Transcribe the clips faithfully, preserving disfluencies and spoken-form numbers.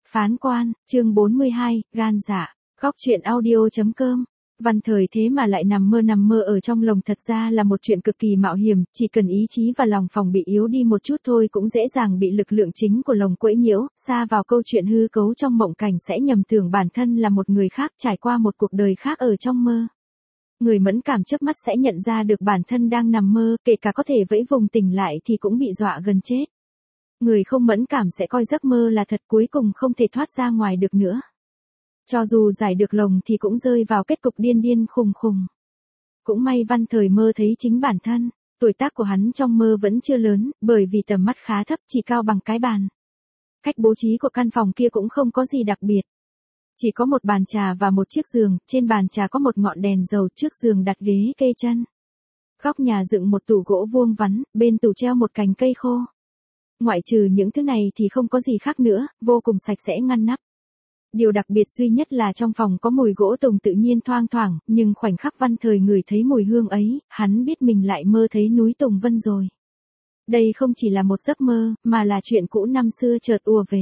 Phán quan, chương bốn mươi hai, gan dạ, góc truyện audio.com. Văn Thời thế mà lại nằm mơ nằm mơ ở trong lồng, thật ra là một chuyện cực kỳ mạo hiểm, chỉ cần ý chí và lòng phòng bị yếu đi một chút thôi cũng dễ dàng bị lực lượng chính của lồng quấy nhiễu, sa vào câu chuyện hư cấu trong mộng cảnh, sẽ nhầm tưởng bản thân là một người khác trải qua một cuộc đời khác ở trong mơ. Người mẫn cảm chớp mắt sẽ nhận ra được bản thân đang nằm mơ, kể cả có thể vẫy vùng tỉnh lại thì cũng bị dọa gần chết. Người không mẫn cảm sẽ coi giấc mơ là thật, cuối cùng không thể thoát ra ngoài được nữa. Cho dù giải được lồng thì cũng rơi vào kết cục điên điên khùng khùng. Cũng may Văn Thời mơ thấy chính bản thân, tuổi tác của hắn trong mơ vẫn chưa lớn, bởi vì tầm mắt khá thấp, chỉ cao bằng cái bàn. Cách bố trí của căn phòng kia cũng không có gì đặc biệt. Chỉ có một bàn trà và một chiếc giường, trên bàn trà có một ngọn đèn dầu, trước giường đặt ghế kê chân. Góc nhà dựng một tủ gỗ vuông vắn, bên tủ treo một cành cây khô. Ngoại trừ những thứ này thì không có gì khác nữa, vô cùng sạch sẽ ngăn nắp. Điều đặc biệt duy nhất là trong phòng có mùi gỗ tùng tự nhiên thoang thoảng, nhưng khoảnh khắc Văn Thời ngửi thấy mùi hương ấy, hắn biết mình lại mơ thấy núi Tùng Vân rồi. Đây không chỉ là một giấc mơ, mà là chuyện cũ năm xưa chợt ùa về.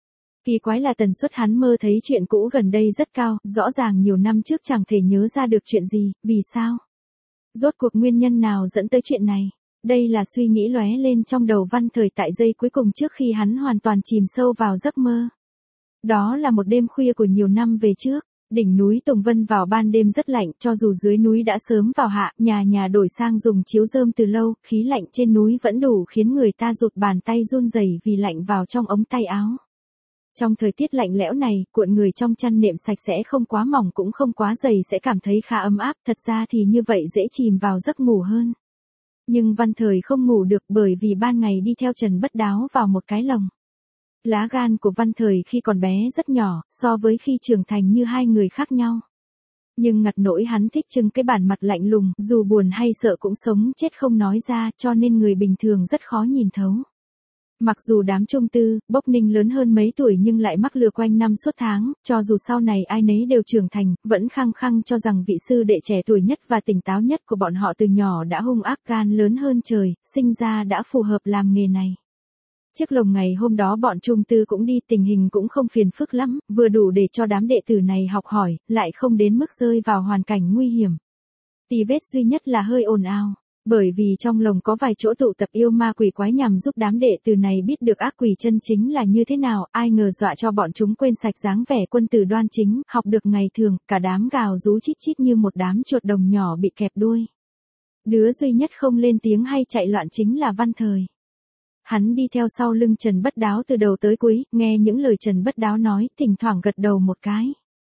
Kỳ quái là tần suất hắn mơ thấy chuyện cũ gần đây rất cao, rõ ràng nhiều năm trước chẳng thể nhớ ra được chuyện gì, vì sao? Rốt cuộc nguyên nhân nào dẫn tới chuyện này? Đây là suy nghĩ lóe lên trong đầu Văn Thời tại giây cuối cùng trước khi hắn hoàn toàn chìm sâu vào giấc mơ. Đó là một đêm khuya của nhiều năm về trước, đỉnh núi Tùng Vân vào ban đêm rất lạnh, cho dù dưới núi đã sớm vào hạ, nhà nhà đổi sang dùng chiếu rơm từ lâu, khí lạnh trên núi vẫn đủ khiến người ta rụt bàn tay run rẩy vì lạnh vào trong ống tay áo. Trong thời tiết lạnh lẽo này, cuộn người trong chăn nệm sạch sẽ không quá mỏng cũng không quá dày sẽ cảm thấy khá ấm áp, thật ra thì như vậy dễ chìm vào giấc ngủ hơn. Nhưng Văn Thời không ngủ được bởi vì ban ngày đi theo Trần Bất Đáo vào một cái lồng. Lá gan của Văn Thời khi còn bé rất nhỏ, so với khi trưởng thành như hai người khác nhau. Nhưng ngặt nỗi hắn thích trưng cái bản mặt lạnh lùng, dù buồn hay sợ cũng sống chết không nói ra, cho nên người bình thường rất khó nhìn thấu. Mặc dù đám Trung Tư, Bốc Ninh lớn hơn mấy tuổi nhưng lại mắc lừa quanh năm suốt tháng, cho dù sau này ai nấy đều trưởng thành, vẫn khăng khăng cho rằng vị sư đệ trẻ tuổi nhất và tỉnh táo nhất của bọn họ từ nhỏ đã hung ác, gan lớn hơn trời, sinh ra đã phù hợp làm nghề này. Chiếc lồng ngày hôm đó bọn Trung Tư cũng đi, tình hình cũng không phiền phức lắm, vừa đủ để cho đám đệ tử này học hỏi, lại không đến mức rơi vào hoàn cảnh nguy hiểm. Tì vết duy nhất là hơi ồn ào. Bởi vì trong lồng có vài chỗ tụ tập yêu ma quỷ quái nhằm giúp đám đệ tử này biết được ác quỷ chân chính là như thế nào, ai ngờ dọa cho bọn chúng quên sạch dáng vẻ quân tử đoan chính, học được ngày thường, cả đám gào rú chít chít như một đám chuột đồng nhỏ bị kẹp đuôi. Đứa duy nhất không lên tiếng hay chạy loạn chính là Văn Thời. Hắn đi theo sau lưng Trần Bất Đáo từ đầu tới cuối, nghe những lời Trần Bất Đáo nói, thỉnh thoảng gật đầu một cái.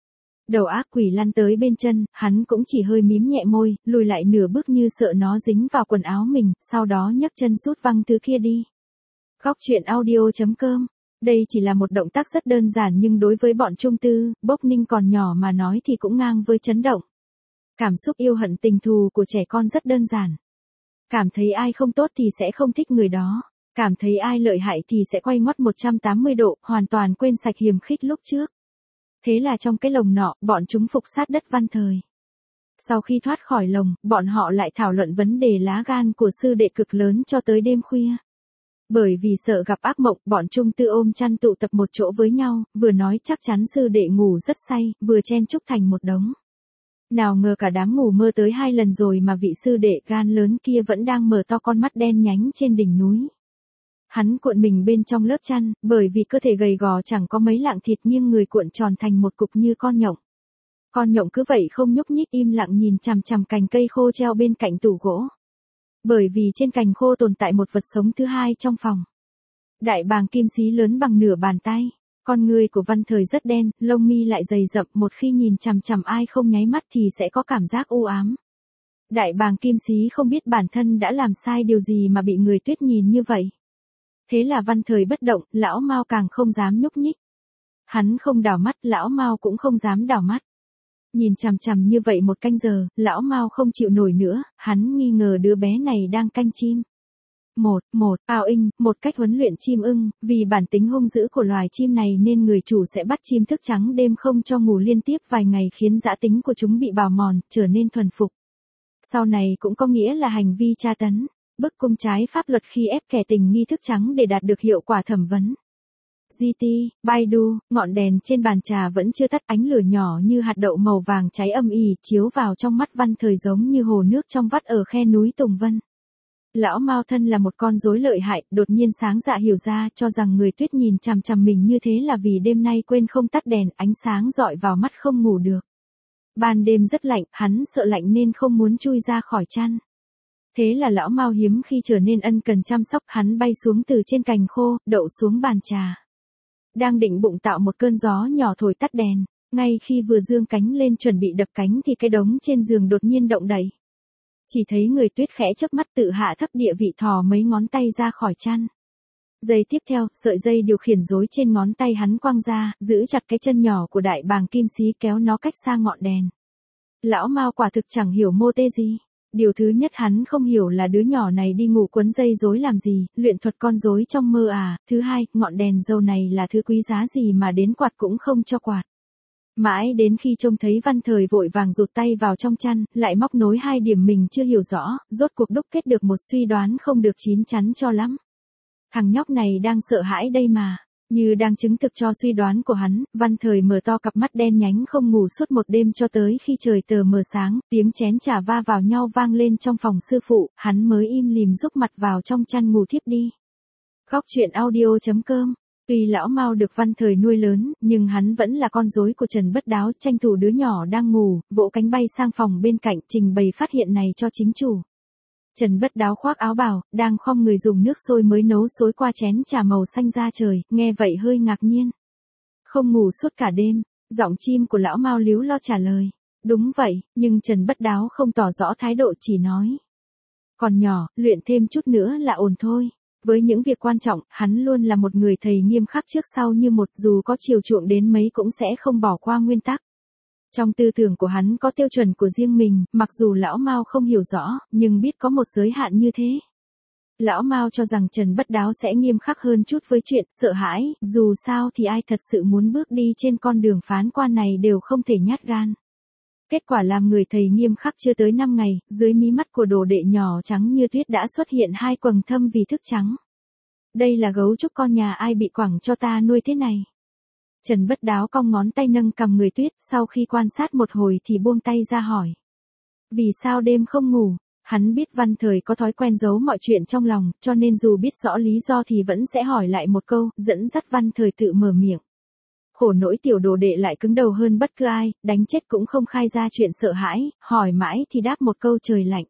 Đầu ác quỷ lăn tới bên chân, hắn cũng chỉ hơi mím nhẹ môi, lùi lại nửa bước như sợ nó dính vào quần áo mình, sau đó nhấc chân sút văng thứ kia đi. Góc truyện audio.com. Đây chỉ là một động tác rất đơn giản nhưng đối với bọn Trung Tư, Bốc Ninh còn nhỏ mà nói thì cũng ngang với chấn động. Cảm xúc yêu hận tình thù của trẻ con rất đơn giản. Cảm thấy ai không tốt thì sẽ không thích người đó. Cảm thấy ai lợi hại thì sẽ quay ngoắt một trăm tám mươi độ, hoàn toàn quên sạch hiềm khích lúc trước. Thế là trong cái lồng nọ, bọn chúng phục sát đất Văn Thời. Sau khi thoát khỏi lồng, bọn họ lại thảo luận vấn đề lá gan của sư đệ cực lớn cho tới đêm khuya. Bởi vì sợ gặp ác mộng, bọn Trung Tư ôm chăn tụ tập một chỗ với nhau, vừa nói chắc chắn sư đệ ngủ rất say, vừa chen chúc thành một đống. Nào ngờ cả đám ngủ mơ tới hai lần rồi mà vị sư đệ gan lớn kia vẫn đang mở to con mắt đen nhánh trên đỉnh núi. Hắn cuộn mình bên trong lớp chăn, bởi vì cơ thể gầy gò chẳng có mấy lạng thịt nhưng người cuộn tròn thành một cục như con nhộng. Con nhộng cứ vậy không nhúc nhích im lặng nhìn chằm chằm cành cây khô treo bên cạnh tủ gỗ. Bởi vì trên cành khô tồn tại một vật sống thứ hai trong phòng. Đại bàng kim xí lớn bằng nửa bàn tay. Con người của Văn Thời rất đen, lông mi lại dày rậm, một khi nhìn chằm chằm ai không nháy mắt thì sẽ có cảm giác u ám. Đại bàng kim xí không biết bản thân đã làm sai điều gì mà bị người Tuyết nhìn như vậy. Thế là Văn Thời bất động, lão Mao càng không dám nhúc nhích. Hắn không đảo mắt, lão Mao cũng không dám đảo mắt. Nhìn chằm chằm như vậy một canh giờ, lão Mao không chịu nổi nữa, hắn nghi ngờ đứa bé này đang canh chim. Một, một, ao inh, một cách huấn luyện chim ưng, vì bản tính hung dữ của loài chim này nên người chủ sẽ bắt chim thức trắng đêm không cho ngủ liên tiếp vài ngày khiến dã tính của chúng bị bào mòn, trở nên thuần phục. Sau này cũng có nghĩa là hành vi tra tấn. Bức cung trái pháp luật khi ép kẻ tình nghi thức trắng để đạt được hiệu quả thẩm vấn. giê tê, Baidu, ngọn đèn trên bàn trà vẫn chưa tắt, ánh lửa nhỏ như hạt đậu màu vàng cháy âm ỉ chiếu vào trong mắt Văn Thời giống như hồ nước trong vắt ở khe núi Tùng Vân. Lão Mao thân là một con rối lợi hại, đột nhiên sáng dạ hiểu ra, cho rằng người Tuyết nhìn chằm chằm mình như thế là vì đêm nay quên không tắt đèn, ánh sáng dọi vào mắt không ngủ được. Ban đêm rất lạnh, hắn sợ lạnh nên không muốn chui ra khỏi chăn. Thế là lão Mao hiếm khi trở nên ân cần chăm sóc, hắn bay xuống từ trên cành khô, đậu xuống bàn trà. Đang định bụng tạo một cơn gió nhỏ thổi tắt đèn, ngay khi vừa giương cánh lên chuẩn bị đập cánh thì cái đống trên giường đột nhiên động đậy. Chỉ thấy người Tuyết khẽ chớp mắt tự hạ thấp địa vị thò mấy ngón tay ra khỏi chăn. Giây tiếp theo, sợi dây điều khiển rối trên ngón tay hắn quăng ra, giữ chặt cái chân nhỏ của đại bàng kim xí kéo nó cách xa ngọn đèn. Lão Mao quả thực chẳng hiểu mô tê gì. Điều thứ nhất hắn không hiểu là đứa nhỏ này đi ngủ quấn dây rối làm gì, luyện thuật con rối trong mơ à. Thứ hai, ngọn đèn dầu này là thứ quý giá gì mà đến quạt cũng không cho quạt. Mãi đến khi trông thấy Văn Thời vội vàng rụt tay vào trong chăn, lại móc nối hai điểm mình chưa hiểu rõ, rốt cuộc đúc kết được một suy đoán không được chín chắn cho lắm. Thằng nhóc này đang sợ hãi đây mà. Như đang chứng thực cho suy đoán của hắn, Văn Thời mở to cặp mắt đen nhánh không ngủ suốt một đêm cho tới khi trời tờ mờ sáng, tiếng chén trà va vào nhau vang lên trong phòng sư phụ, hắn mới im lìm rúc mặt vào trong chăn ngủ thiếp đi. Góc truyện audio chấm com. Tuy lão Mao được Văn Thời nuôi lớn, nhưng hắn vẫn là con rối của Trần Bất Đáo, tranh thủ đứa nhỏ đang ngủ, vỗ cánh bay sang phòng bên cạnh trình bày phát hiện này cho chính chủ. Trần Bất Đáo khoác áo bào, đang khom người dùng nước sôi mới nấu xối qua chén trà màu xanh da trời, nghe vậy hơi ngạc nhiên. Không ngủ suốt cả đêm, giọng chim của lão Mao líu lo trả lời. Đúng vậy, nhưng Trần Bất Đáo không tỏ rõ thái độ, chỉ nói. Còn nhỏ, luyện thêm chút nữa là ổn thôi. Với những việc quan trọng, hắn luôn là một người thầy nghiêm khắc trước sau như một, dù có chiều chuộng đến mấy cũng sẽ không bỏ qua nguyên tắc. Trong tư tưởng của hắn có tiêu chuẩn của riêng mình, mặc dù lão Mao không hiểu rõ, nhưng biết có một giới hạn như thế. Lão Mao cho rằng Trần Bất Đáo sẽ nghiêm khắc hơn chút với chuyện sợ hãi, dù sao thì ai thật sự muốn bước đi trên con đường phán quan này đều không thể nhát gan. Kết quả làm người thầy nghiêm khắc chưa tới năm ngày, dưới mí mắt của đồ đệ nhỏ trắng như tuyết đã xuất hiện hai quầng thâm vì thức trắng. Đây là gấu trúc con nhà ai bị quẳng cho ta nuôi thế này? Trần Bất Đáo cong ngón tay nâng cầm người Tuyết, sau khi quan sát một hồi thì buông tay ra hỏi. Vì sao đêm không ngủ? Hắn biết Văn Thời có thói quen giấu mọi chuyện trong lòng, cho nên dù biết rõ lý do thì vẫn sẽ hỏi lại một câu, dẫn dắt Văn Thời tự mở miệng. Khổ nỗi tiểu đồ đệ lại cứng đầu hơn bất cứ ai, đánh chết cũng không khai ra chuyện sợ hãi, hỏi mãi thì đáp một câu trời lạnh.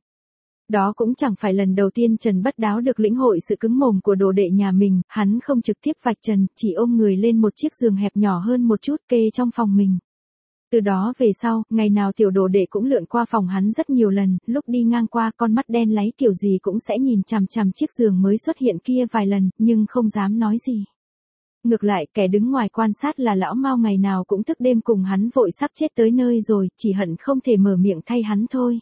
Đó cũng chẳng phải lần đầu tiên Trần Bất Đáo được lĩnh hội sự cứng mồm của đồ đệ nhà mình, hắn không trực tiếp vạch trần, chỉ ôm người lên một chiếc giường hẹp nhỏ hơn một chút kê trong phòng mình. Từ đó về sau, ngày nào tiểu đồ đệ cũng lượn qua phòng hắn rất nhiều lần, lúc đi ngang qua con mắt đen láy kiểu gì cũng sẽ nhìn chằm chằm chiếc giường mới xuất hiện kia vài lần, nhưng không dám nói gì. Ngược lại, kẻ đứng ngoài quan sát là lão Mao ngày nào cũng thức đêm cùng hắn vội sắp chết tới nơi rồi, chỉ hận không thể mở miệng thay hắn thôi.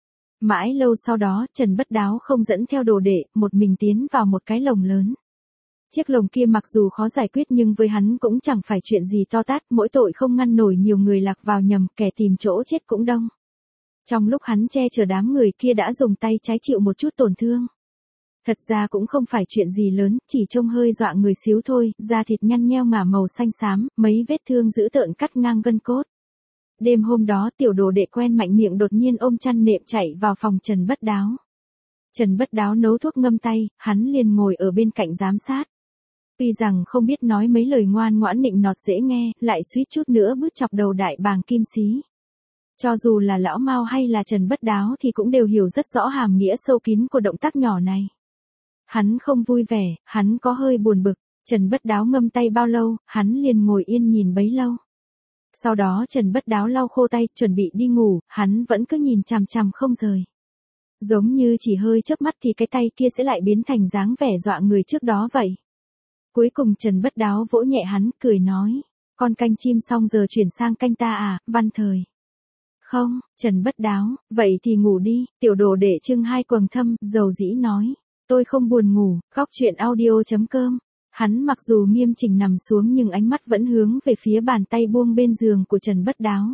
Mãi lâu sau đó, Trần Bất Đáo không dẫn theo đồ đệ, một mình tiến vào một cái lồng lớn. Chiếc lồng kia mặc dù khó giải quyết nhưng với hắn cũng chẳng phải chuyện gì to tát, mỗi tội không ngăn nổi nhiều người lạc vào nhầm, kẻ tìm chỗ chết cũng đông. Trong lúc hắn che chở đám người kia đã dùng tay trái chịu một chút tổn thương. Thật ra cũng không phải chuyện gì lớn, chỉ trông hơi dọa người xíu thôi, da thịt nhăn nheo ngả màu xanh xám, mấy vết thương dữ tợn cắt ngang gân cốt. Đêm hôm đó tiểu đồ đệ quen mạnh miệng đột nhiên ôm chăn nệm chạy vào phòng Trần Bất Đáo. Trần Bất Đáo nấu thuốc ngâm tay, hắn liền ngồi ở bên cạnh giám sát. Tuy rằng không biết nói mấy lời ngoan ngoãn nịnh nọt dễ nghe, lại suýt chút nữa bứt chọc đầu đại bàng kim xí. Cho dù là lão Mao hay là Trần Bất Đáo thì cũng đều hiểu rất rõ hàm nghĩa sâu kín của động tác nhỏ này. Hắn không vui vẻ, hắn có hơi buồn bực, Trần Bất Đáo ngâm tay bao lâu, hắn liền ngồi yên nhìn bấy lâu. Sau đó Trần Bất Đáo lau khô tay, chuẩn bị đi ngủ, hắn vẫn cứ nhìn chằm chằm không rời. Giống như chỉ hơi chớp mắt thì cái tay kia sẽ lại biến thành dáng vẻ dọa người trước đó vậy. Cuối cùng Trần Bất Đáo vỗ nhẹ hắn, cười nói, con canh chim xong giờ chuyển sang canh ta à, Văn Thời. Không, Trần Bất Đáo, vậy thì ngủ đi, tiểu đồ đệ trưng hai quầng thâm, dầu dĩ nói, tôi không buồn ngủ, góc truyện audio chấm com. Hắn mặc dù nghiêm chỉnh nằm xuống nhưng ánh mắt vẫn hướng về phía bàn tay buông bên giường của Trần Bất Đáo.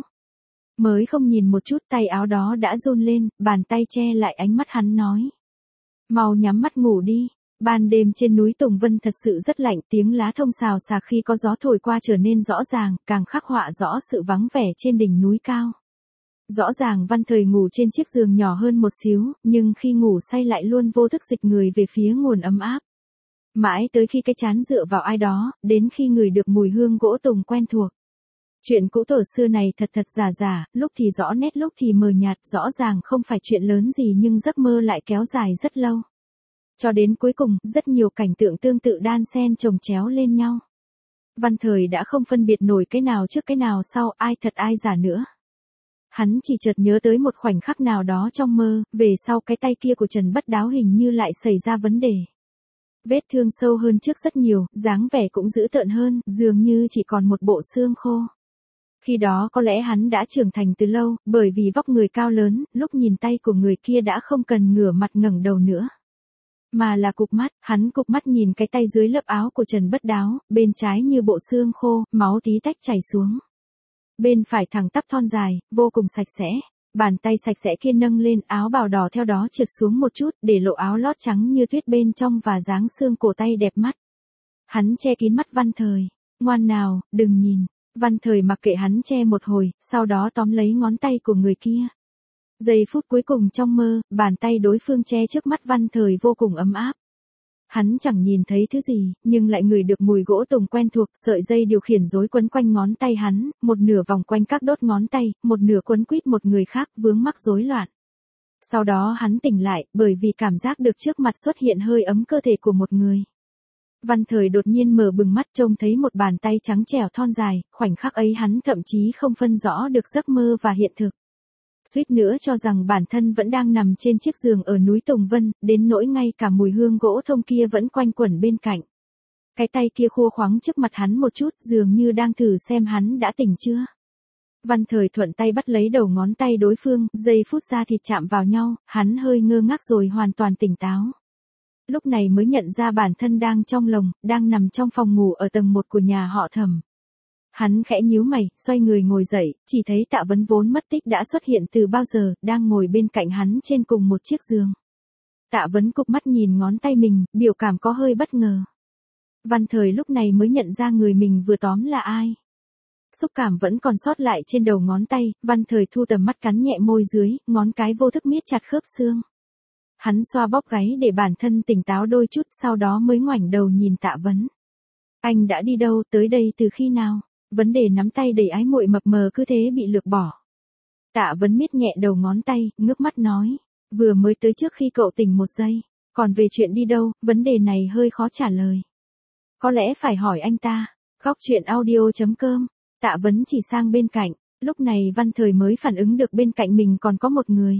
Mới không nhìn một chút tay áo đó đã run lên, bàn tay che lại ánh mắt hắn nói. Mau nhắm mắt ngủ đi. Ban đêm trên núi Tùng Vân thật sự rất lạnh, tiếng lá thông xào xạc khi có gió thổi qua trở nên rõ ràng, càng khắc họa rõ sự vắng vẻ trên đỉnh núi cao. Rõ ràng Văn Thời ngủ trên chiếc giường nhỏ hơn một xíu, nhưng khi ngủ say lại luôn vô thức dịch người về phía nguồn ấm áp. Mãi tới khi cái chán dựa vào ai đó, đến khi ngửi được mùi hương gỗ tùng quen thuộc. Chuyện cũ tổ xưa này thật thật giả giả, lúc thì rõ nét lúc thì mờ nhạt, rõ ràng không phải chuyện lớn gì nhưng giấc mơ lại kéo dài rất lâu. Cho đến cuối cùng, rất nhiều cảnh tượng tương tự đan xen chồng chéo lên nhau. Văn Thời đã không phân biệt nổi cái nào trước cái nào sau, ai thật ai giả nữa. Hắn chỉ chợt nhớ tới một khoảnh khắc nào đó trong mơ, về sau cái tay kia của Trần Bất Đáo hình như lại xảy ra vấn đề. Vết thương sâu hơn trước rất nhiều, dáng vẻ cũng dữ tợn hơn, dường như chỉ còn một bộ xương khô. Khi đó có lẽ hắn đã trưởng thành từ lâu, bởi vì vóc người cao lớn, lúc nhìn tay của người kia đã không cần ngửa mặt ngẩng đầu nữa. Mà là cụp mắt, hắn cụp mắt nhìn cái tay dưới lớp áo của Trần Bất Đáo, bên trái như bộ xương khô, máu tí tách chảy xuống. Bên phải thẳng tắp thon dài, vô cùng sạch sẽ. Bàn tay sạch sẽ kia nâng lên, áo bào đỏ theo đó trượt xuống một chút, để lộ áo lót trắng như tuyết bên trong và dáng xương cổ tay đẹp mắt. Hắn che kín mắt Văn Thời. Ngoan nào, đừng nhìn. Văn Thời mặc kệ hắn che một hồi, sau đó tóm lấy ngón tay của người kia. Giây phút cuối cùng trong mơ, bàn tay đối phương che trước mắt Văn Thời vô cùng ấm áp. Hắn chẳng nhìn thấy thứ gì, nhưng lại ngửi được mùi gỗ tùng quen thuộc, sợi dây điều khiển rối quấn quanh ngón tay hắn, một nửa vòng quanh các đốt ngón tay, một nửa quấn quýt một người khác, vướng mắc rối loạn. Sau đó hắn tỉnh lại, bởi vì cảm giác được trước mặt xuất hiện hơi ấm cơ thể của một người. Văn Thời đột nhiên mở bừng mắt trông thấy một bàn tay trắng trẻo thon dài, khoảnh khắc ấy hắn thậm chí không phân rõ được giấc mơ và hiện thực. Suýt nữa cho rằng bản thân vẫn đang nằm trên chiếc giường ở núi Tùng Vân, đến nỗi ngay cả mùi hương gỗ thông kia vẫn quanh quẩn bên cạnh. Cái tay kia khua khoắng trước mặt hắn một chút, dường như đang thử xem hắn đã tỉnh chưa. Văn Thời thuận tay bắt lấy đầu ngón tay đối phương, giây phút da thịt chạm vào nhau, hắn hơi ngơ ngác rồi hoàn toàn tỉnh táo. Lúc này mới nhận ra bản thân đang trong lồng, đang nằm trong phòng ngủ ở tầng một của nhà họ Thẩm. Hắn khẽ nhíu mày, xoay người ngồi dậy, chỉ thấy Tạ Vấn vốn mất tích đã xuất hiện từ bao giờ, đang ngồi bên cạnh hắn trên cùng một chiếc giường. Tạ Vấn cụp mắt nhìn ngón tay mình, biểu cảm có hơi bất ngờ. Văn Thời lúc này mới nhận ra người mình vừa tóm là ai. Xúc cảm vẫn còn sót lại trên đầu ngón tay, Văn Thời thu tầm mắt cắn nhẹ môi dưới, ngón cái vô thức miết chặt khớp xương. Hắn xoa bóp gáy để bản thân tỉnh táo đôi chút, sau đó mới ngoảnh đầu nhìn Tạ Vấn. Anh đã đi đâu, tới đây từ khi nào? Vấn đề nắm tay đầy ái muội mập mờ cứ thế bị lược bỏ. Tạ Vấn miết nhẹ đầu ngón tay, ngước mắt nói. Vừa mới tới trước khi cậu tỉnh một giây. Còn về chuyện đi đâu, vấn đề này hơi khó trả lời. Có lẽ phải hỏi anh ta. Góc chuyện audio chấm com. Tạ Vấn chỉ sang bên cạnh. Lúc này Văn Thời mới phản ứng được bên cạnh mình còn có một người.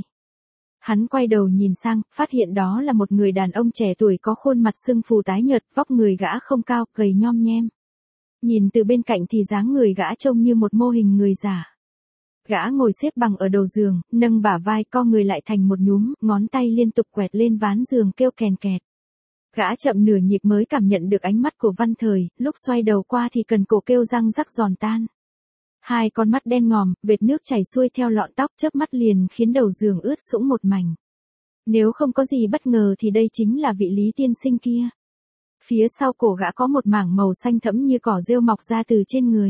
Hắn quay đầu nhìn sang, phát hiện đó là một người đàn ông trẻ tuổi có khuôn mặt sưng phù tái nhợt, vóc người gã không cao, gầy nhom nhem. Nhìn từ bên cạnh thì dáng người gã trông như một mô hình người giả. Gã ngồi xếp bằng ở đầu giường, nâng bả vai co người lại thành một nhúm, ngón tay liên tục quẹt lên ván giường kêu kèn kẹt. Gã chậm nửa nhịp mới cảm nhận được ánh mắt của Văn Thời, lúc xoay đầu qua thì cần cổ kêu răng rắc giòn tan. Hai con mắt đen ngòm, vệt nước chảy xuôi theo lọn tóc, chớp mắt liền khiến đầu giường ướt sũng một mảnh. Nếu không có gì bất ngờ thì đây chính là vị Lý tiên sinh kia. Phía sau cổ gã có một mảng màu xanh thẫm như cỏ rêu mọc ra từ trên người.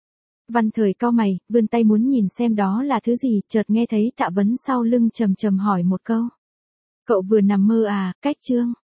Văn Thời cau mày, vươn tay muốn nhìn xem đó là thứ gì, chợt nghe thấy Tạ Vấn sau lưng trầm trầm hỏi một câu. Cậu vừa nằm mơ à, cách chương.